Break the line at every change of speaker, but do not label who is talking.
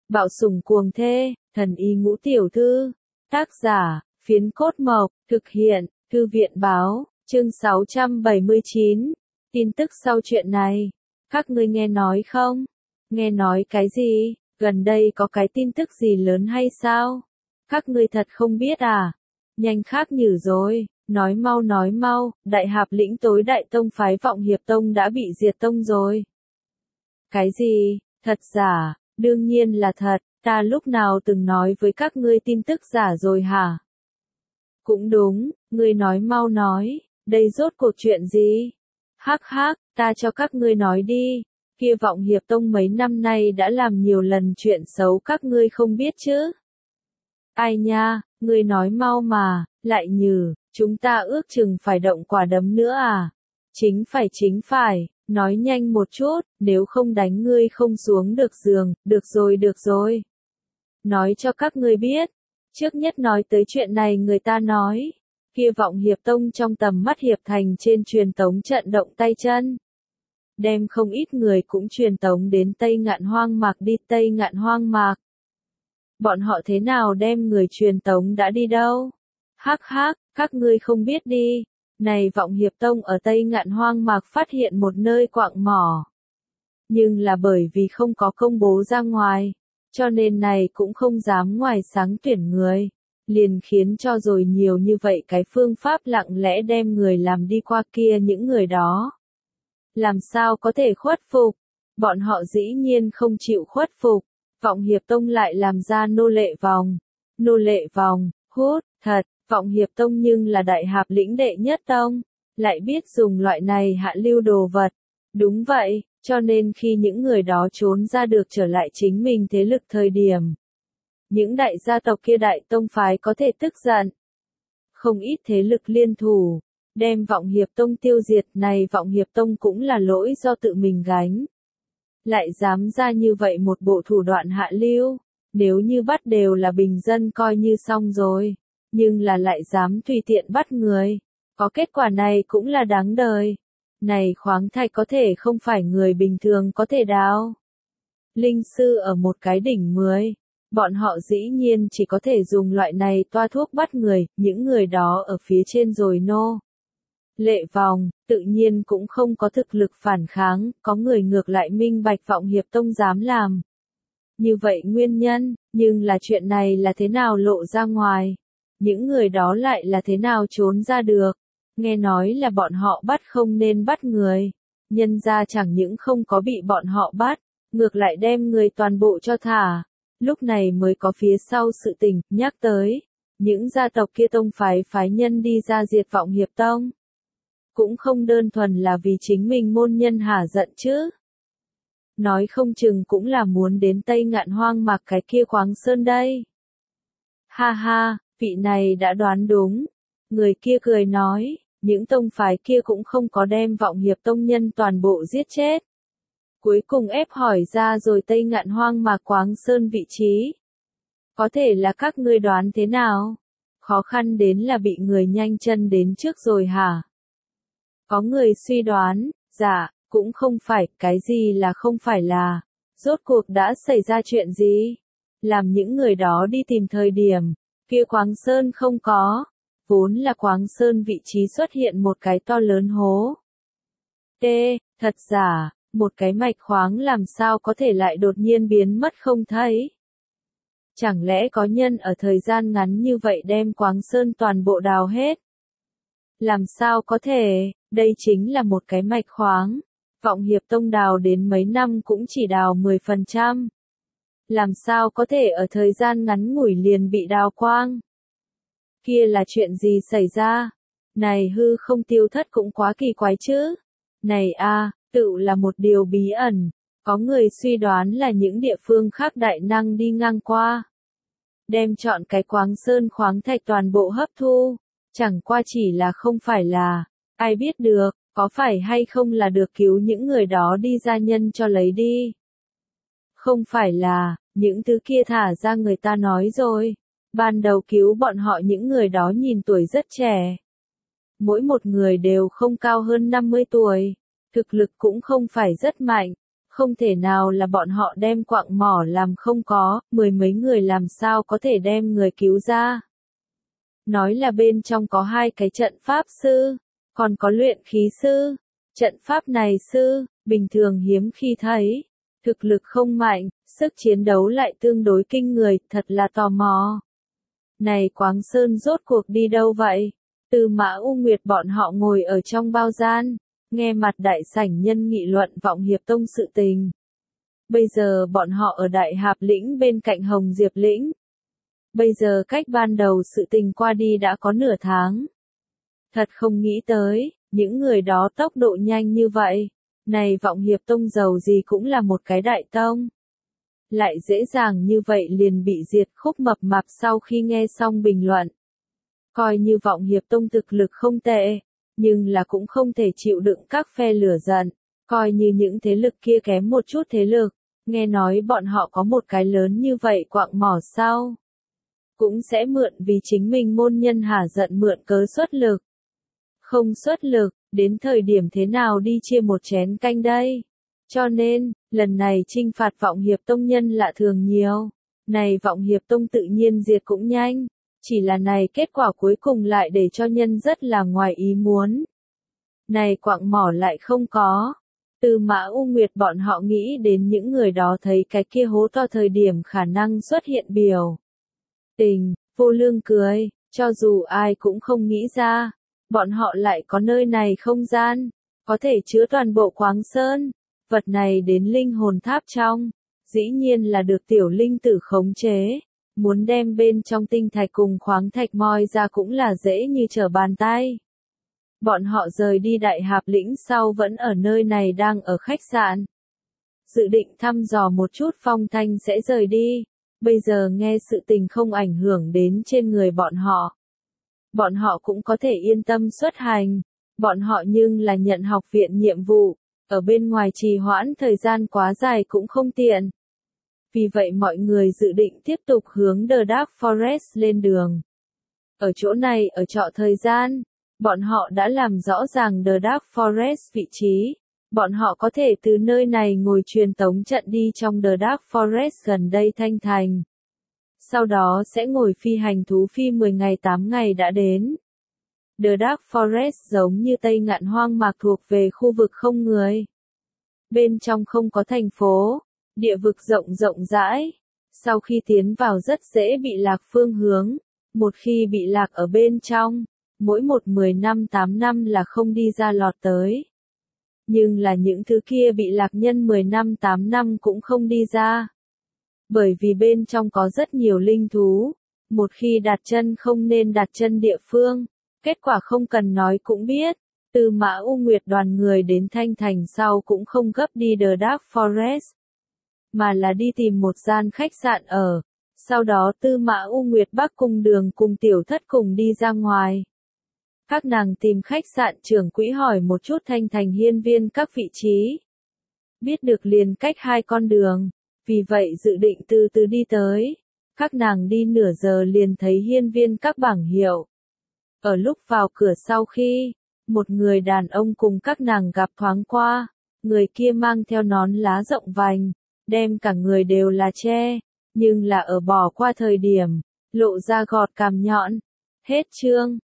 Bạo sủng cuồng thê, thần y ngũ tiểu thư. Tác giả, Phiến Cốt Mộc, thực hiện, Thư viện báo, chương 679. Tin tức sau chuyện này. Các ngươi nghe nói không? Nghe nói cái gì? Gần đây có cái tin tức gì lớn hay sao? Các ngươi thật không biết à? Nhanh khác nhử rồi, nói mau, Đại Hạp lĩnh tối đại tông phái Vọng Hiệp Tông đã bị diệt tông rồi. Cái gì? Thật giả? Đương nhiên là thật, ta lúc nào từng nói với các ngươi tin tức giả rồi hả? Cũng đúng, ngươi nói mau nói, đây rốt cuộc chuyện gì? Hắc, ta cho các ngươi nói đi, kia Vọng Hiệp Tông mấy năm nay đã làm nhiều lần chuyện xấu các ngươi không biết chứ? Ai nha, ngươi nói mau mà, lại nhử, chúng ta ước chừng phải động quả đấm nữa à? Chính phải, nói nhanh một chút, nếu không đánh ngươi không xuống được giường, được rồi. Nói cho các ngươi biết, trước nhất nói tới chuyện này người ta nói, kia Vọng Hiệp Tông trong tầm mắt Hiệp Thành trên truyền tống trận động tay chân. Đem không ít người cũng truyền tống đến Tây Ngạn Hoang Mạc đi Tây Ngạn Hoang Mạc. Bọn họ thế nào đem người truyền tống đã đi đâu? Hắc, các ngươi không biết đi. Này Vọng Hiệp Tông ở Tây Ngạn Hoang Mạc phát hiện một nơi quạng mỏ. Nhưng là bởi vì không có công bố ra ngoài, cho nên này cũng không dám ngoài sáng tuyển người. Liền khiến cho rồi nhiều như vậy cái phương pháp lặng lẽ đem người làm đi qua kia những người đó. Làm sao có thể khuất phục? Bọn họ dĩ nhiên không chịu khuất phục. Vọng Hiệp Tông lại làm ra nô lệ vòng, hút, thật, Vọng Hiệp Tông nhưng là Đại Hạp lĩnh đệ nhất tông, lại biết dùng loại này hạ lưu đồ vật. Đúng vậy, cho nên khi những người đó trốn ra được trở lại chính mình thế lực thời điểm. Những đại gia tộc kia đại tông phái có thể tức giận. Không ít thế lực liên thủ, đem Vọng Hiệp Tông tiêu diệt này Vọng Hiệp Tông cũng là lỗi do tự mình gánh. Lại dám ra như vậy một bộ thủ đoạn hạ lưu, nếu như bắt đều là bình dân coi như xong rồi, nhưng là lại dám tùy tiện bắt người, có kết quả này cũng là đáng đời. Này khoáng thạch có thể không phải người bình thường có thể đào. Linh sư ở một cái đỉnh 10, bọn họ dĩ nhiên chỉ có thể dùng loại này toa thuốc bắt người, những người đó ở phía trên rồi nô lệ vòng, tự nhiên cũng không có thực lực phản kháng, có người ngược lại minh bạch Vọng Hiệp Tông dám làm. Như vậy nguyên nhân, nhưng là chuyện này là thế nào lộ ra ngoài? Những người đó lại là thế nào trốn ra được? Nghe nói là bọn họ bắt không nên bắt người. Nhân ra chẳng những không có bị bọn họ bắt, ngược lại đem người toàn bộ cho thả. Lúc này mới có phía sau sự tình, nhắc tới. Những gia tộc kia tông phái nhân đi ra diệt Vọng Hiệp Tông. Cũng không đơn thuần là vì chính mình môn nhân hả giận chứ. Nói không chừng cũng là muốn đến Tây Ngạn Hoang Mạc cái kia khoáng sơn đây. Ha, vị này đã đoán đúng. Người kia cười nói, những tông phái kia cũng không có đem Vọng Hiệp Tông nhân toàn bộ giết chết. Cuối cùng ép hỏi ra rồi Tây Ngạn Hoang Mạc khoáng sơn vị trí. Có thể là các ngươi đoán thế nào? Khó khăn đến là bị người nhanh chân đến trước rồi hả? Có người suy đoán, dạ, cũng không phải, cái gì là không phải là, rốt cuộc đã xảy ra chuyện gì? Làm những người đó đi tìm thời điểm, kia khoáng sơn không có, vốn là khoáng sơn vị trí xuất hiện một cái to lớn hố. Thật giả, một cái mạch khoáng làm sao có thể lại đột nhiên biến mất không thấy? Chẳng lẽ có nhân ở thời gian ngắn như vậy đem khoáng sơn toàn bộ đào hết? Làm sao có thể, đây chính là một cái mạch khoáng. Vọng Hiệp Tông đào đến mấy năm cũng chỉ đào 10%. Làm sao có thể ở thời gian ngắn ngủi liền bị đào quang? Kia là chuyện gì xảy ra? Này hư không tiêu thất cũng quá kỳ quái chứ. Này tự là một điều bí ẩn. Có người suy đoán là những địa phương khác đại năng đi ngang qua. Đem chọn cái khoáng sơn khoáng thạch toàn bộ hấp thu. Chẳng qua chỉ là không phải là, ai biết được, có phải hay không là được cứu những người đó đi ra nhân cho lấy đi. Không phải là, những thứ kia thả ra người ta nói rồi. Ban đầu cứu bọn họ những người đó nhìn tuổi rất trẻ. Mỗi một người đều không cao hơn 50 tuổi. Thực lực cũng không phải rất mạnh. Không thể nào là bọn họ đem quặng mỏ làm không có, mười mấy người làm sao có thể đem người cứu ra. Nói là bên trong có 2 cái trận pháp sư, còn có luyện khí sư. Trận pháp này sư, bình thường hiếm khi thấy. Thực lực không mạnh, sức chiến đấu lại tương đối kinh người, thật là tò mò. Này Quáng Sơn rốt cuộc đi đâu vậy? Tư Mã U Nguyệt bọn họ ngồi ở trong bao gian, nghe mặt đại sảnh nhân nghị luận Vọng Hiệp Tông sự tình. Bây giờ bọn họ ở Đại Hạp Lĩnh bên cạnh Hồng Diệp Lĩnh. Bây giờ cách ban đầu sự tình qua đi đã có nửa tháng. Thật không nghĩ tới, những người đó tốc độ nhanh như vậy. Này Vọng Hiệp Tông giàu gì cũng là một cái đại tông. Lại dễ dàng như vậy liền bị diệt. Khúc Mập Mạp sau khi nghe xong bình luận. Coi như Vọng Hiệp Tông thực lực không tệ, nhưng là cũng không thể chịu đựng các phe lửa giận. Coi như những thế lực kia kém một chút thế lực, nghe nói bọn họ có một cái lớn như vậy quặng mỏ sau. Cũng sẽ mượn vì chính mình môn nhân hả giận mượn cớ xuất lực. Không xuất lực, đến thời điểm thế nào đi chia một chén canh đây. Cho nên, lần này trinh phạt Vọng Hiệp Tông nhân lạ thường nhiều. Này Vọng Hiệp Tông tự nhiên diệt cũng nhanh. Chỉ là này kết quả cuối cùng lại để cho nhân rất là ngoài ý muốn. Này quặng mỏ lại không có. Tư Mã U Nguyệt bọn họ nghĩ đến những người đó thấy cái kia hố to thời điểm khả năng xuất hiện biểu tình, vô lương cười, cho dù ai cũng không nghĩ ra. Bọn họ lại có nơi này không gian, có thể chứa toàn bộ Quáng Sơn. Vật này đến linh hồn tháp trong, dĩ nhiên là được tiểu linh tử khống chế. Muốn đem bên trong tinh thạch cùng khoáng thạch moi ra cũng là dễ như trở bàn tay. Bọn họ rời đi Đại Hạp Lĩnh sau vẫn ở nơi này đang ở khách sạn. Dự định thăm dò một chút phong thanh sẽ rời đi. Bây giờ nghe sự tình không ảnh hưởng đến trên người bọn họ. Bọn họ cũng có thể yên tâm xuất hành. Bọn họ nhưng là nhận học viện nhiệm vụ. Ở bên ngoài trì hoãn thời gian quá dài cũng không tiện. Vì vậy mọi người dự định tiếp tục hướng The Dark Forest lên đường. Ở chỗ này ở trọ thời gian, bọn họ đã làm rõ ràng The Dark Forest vị trí. Bọn họ có thể từ nơi này ngồi truyền tống trận đi trong The Dark Forest gần đây Thanh Thành. Sau đó sẽ ngồi phi hành thú phi 10 ngày 8 ngày đã đến. The Dark Forest giống như Tây Ngạn hoang mạc thuộc về khu vực không người. Bên trong không có thành phố. Địa vực rộng rộng rãi, sau khi tiến vào rất dễ bị lạc phương hướng, một khi bị lạc ở bên trong, mỗi 10 năm 8 năm là không đi ra lọt tới. Nhưng là những thứ kia bị lạc nhân 10 năm 8 năm cũng không đi ra. Bởi vì bên trong có rất nhiều linh thú, một khi đặt chân không nên đặt chân địa phương, kết quả không cần nói cũng biết. Tư Mã U Nguyệt đoàn người đến Thanh Thành sau cũng không gấp đi The Dark Forest. Mà là đi tìm một gian khách sạn ở. Sau đó Tư Mã U Nguyệt Bắc cùng Đường cùng Tiểu Thất cùng đi ra ngoài. Các nàng tìm khách sạn trưởng quỹ hỏi một chút Thanh Thành hiên viên các vị trí. Biết được liền cách 2 con đường. Vì vậy dự định từ từ đi tới. Các nàng đi nửa giờ liền thấy hiên viên các bảng hiệu. Ở lúc vào cửa sau khi, một người đàn ông cùng các nàng gặp thoáng qua. Người kia mang theo nón lá rộng vành. Đem cả người đều là che, nhưng là ở bỏ qua thời điểm, lộ ra gọt cằm nhọn. Hết chương.